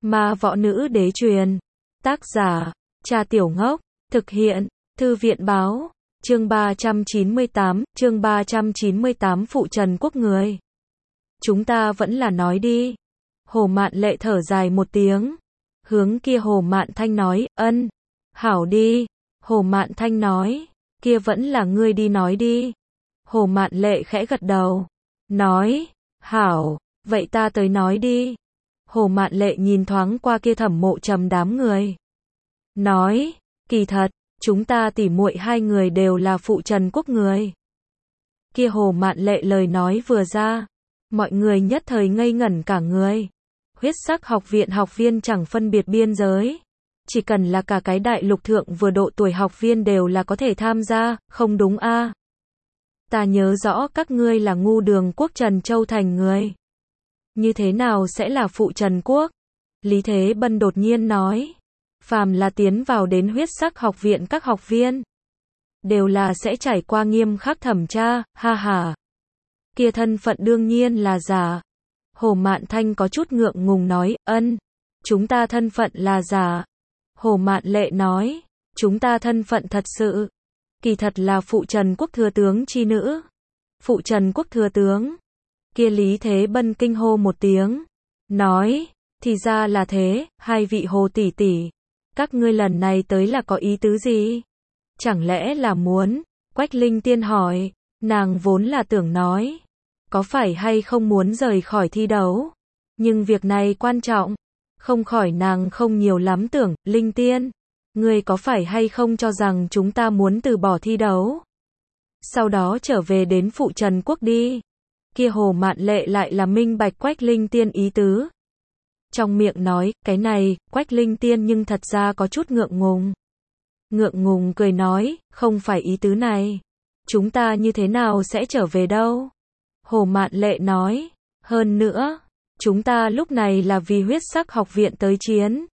Ma võ nữ đế truyền. Tác giả, Cha Tiểu Ngốc. Thực hiện, Thư viện báo. Chương 398, phụ Trần Quốc người. Chúng ta vẫn là nói đi. Hồ Mạn Lệ thở dài một tiếng. Hướng kia Hồ Mạn Thanh nói, ân. Hảo đi. Hồ Mạn Thanh nói, kia vẫn là ngươi đi nói đi. Hồ Mạn Lệ khẽ gật đầu. Nói, hảo, vậy ta tới nói đi. Hồ Mạn Lệ nhìn thoáng qua kia Thẩm Mộ Trầm đám người. Nói, kỳ thật, chúng ta tỉ muội hai người đều là phụ Trần Quốc người. Kia Hồ Mạn Lệ lời nói vừa ra, mọi người nhất thời ngây ngẩn cả người. Huyết sắc học viện học viên chẳng phân biệt biên giới. Chỉ cần là cả cái đại lục thượng vừa độ tuổi học viên đều là có thể tham gia, không đúng a? Ta nhớ rõ các ngươi là Ngu Đường Quốc Trần Châu Thành người. Như thế nào sẽ là phụ Trần Quốc? Lý Thế Bân đột nhiên nói. Phàm là tiến vào đến huyết sắc học viện các học viên, đều là sẽ trải qua nghiêm khắc thẩm tra, ha ha. Kia thân phận đương nhiên là giả. Hồ Mạn Thanh có chút ngượng ngùng nói, ân, chúng ta thân phận là giả. Hồ Mạn Lệ nói, chúng ta thân phận thật sự, kỳ thật là phụ Trần Quốc thừa tướng chi nữ. Phụ Trần Quốc thừa tướng. Kia Lý Thế Bân kinh hô một tiếng, nói, thì ra là thế, hai vị Hồ tỷ tỷ, các ngươi lần này tới là có ý tứ gì? Chẳng lẽ là muốn? Quách Linh Tiên hỏi, nàng vốn là tưởng nói, có phải hay không muốn rời khỏi thi đấu? Nhưng việc này quan trọng, không khỏi nàng không nhiều lắm tưởng, Linh Tiên, ngươi có phải hay không cho rằng chúng ta muốn từ bỏ thi đấu? Sau đó trở về đến phụ Trần Quốc đi. Kia Hồ Mạn Lệ lại là minh bạch Quách Linh Tiên ý tứ. Trong miệng nói, cái này, Quách Linh Tiên nhưng thật ra có chút ngượng ngùng. Ngượng ngùng cười nói, không phải ý tứ này. Chúng ta như thế nào sẽ trở về đâu? Hồ Mạn Lệ nói, hơn nữa, chúng ta lúc này là vì huyết sắc học viện tới chiến.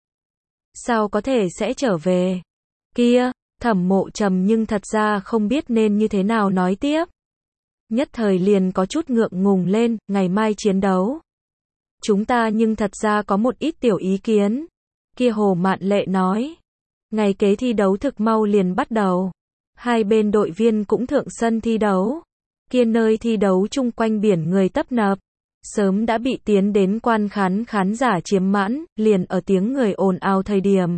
Sao có thể sẽ trở về? Kia, Thẩm Mộ Trầm nhưng thật ra không biết nên như thế nào nói tiếp. Nhất thời liền có chút ngượng ngùng lên, ngày mai chiến đấu. Chúng ta nhưng thật ra có một ít tiểu ý kiến. Kia Hồ Mạn Lệ nói. Ngày kế thi đấu thực mau liền bắt đầu. Hai bên đội viên cũng thượng sân thi đấu. Kia nơi thi đấu chung quanh biển người tấp nập. Sớm đã bị tiến đến quan khán giả chiếm mãn, liền ở tiếng người ồn ào thời điểm.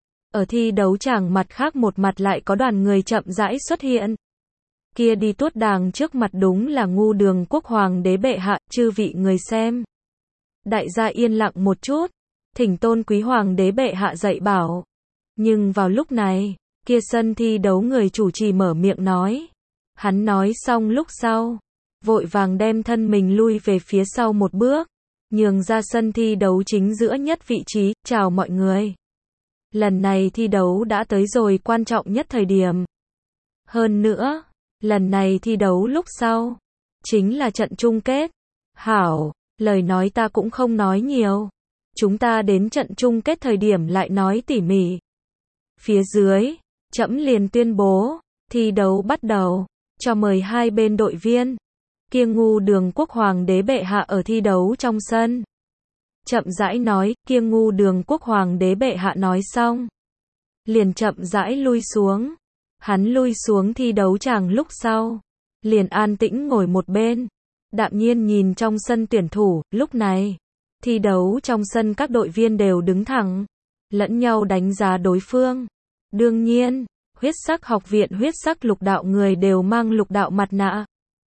Ở thi đấu tràng mặt khác một mặt lại có đoàn người chậm rãi xuất hiện. Kia đi tuốt đàng trước mặt đúng là Ngu Đường Quốc Hoàng đế bệ hạ, chư vị người xem. Đại gia yên lặng một chút, thỉnh tôn quý Hoàng đế bệ hạ dạy bảo. Nhưng vào lúc này, kia sân thi đấu người chủ trì mở miệng nói. Hắn nói xong lúc sau, vội vàng đem thân mình lui về phía sau một bước, nhường ra sân thi đấu chính giữa nhất vị trí, chào mọi người. Lần này thi đấu đã tới rồi quan trọng nhất thời điểm. Hơn nữa, lần này thi đấu lúc sau, chính là trận chung kết. Hảo, lời nói ta cũng không nói nhiều. Chúng ta đến trận chung kết thời điểm lại nói tỉ mỉ. Phía dưới, trẫm liền tuyên bố, thi đấu bắt đầu, cho mời hai bên đội viên. Kia Ngu Đường Quốc Hoàng đế bệ hạ ở thi đấu trong sân. Chậm rãi nói, kia Ngu Đường Quốc Hoàng đế bệ hạ nói xong. Liền chậm rãi lui xuống. Hắn lui xuống thi đấu tràng lúc sau. Liền an tĩnh ngồi một bên. Đạm nhiên nhìn trong sân tuyển thủ, lúc này. Thi đấu trong sân các đội viên đều đứng thẳng. Lẫn nhau đánh giá đối phương. Đương nhiên, huyết sắc học viện huyết sắc lục đạo người đều mang lục đạo mặt nạ.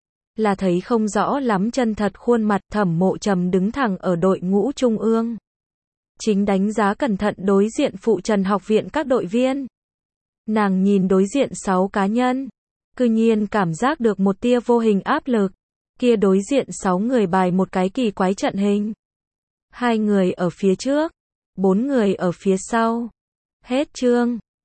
Là thấy không rõ lắm chân thật khuôn mặt. Thẩm Mộ Trầm đứng thẳng ở đội ngũ trung ương. Chính đánh giá cẩn thận đối diện phụ Trần học viện các đội viên. Nàng nhìn đối diện 6 cá nhân. Cư nhiên cảm giác được một tia vô hình áp lực. Kia đối diện 6 người bài một cái kỳ quái trận hình. 2 người ở phía trước. 4 người ở phía sau. Hết chương.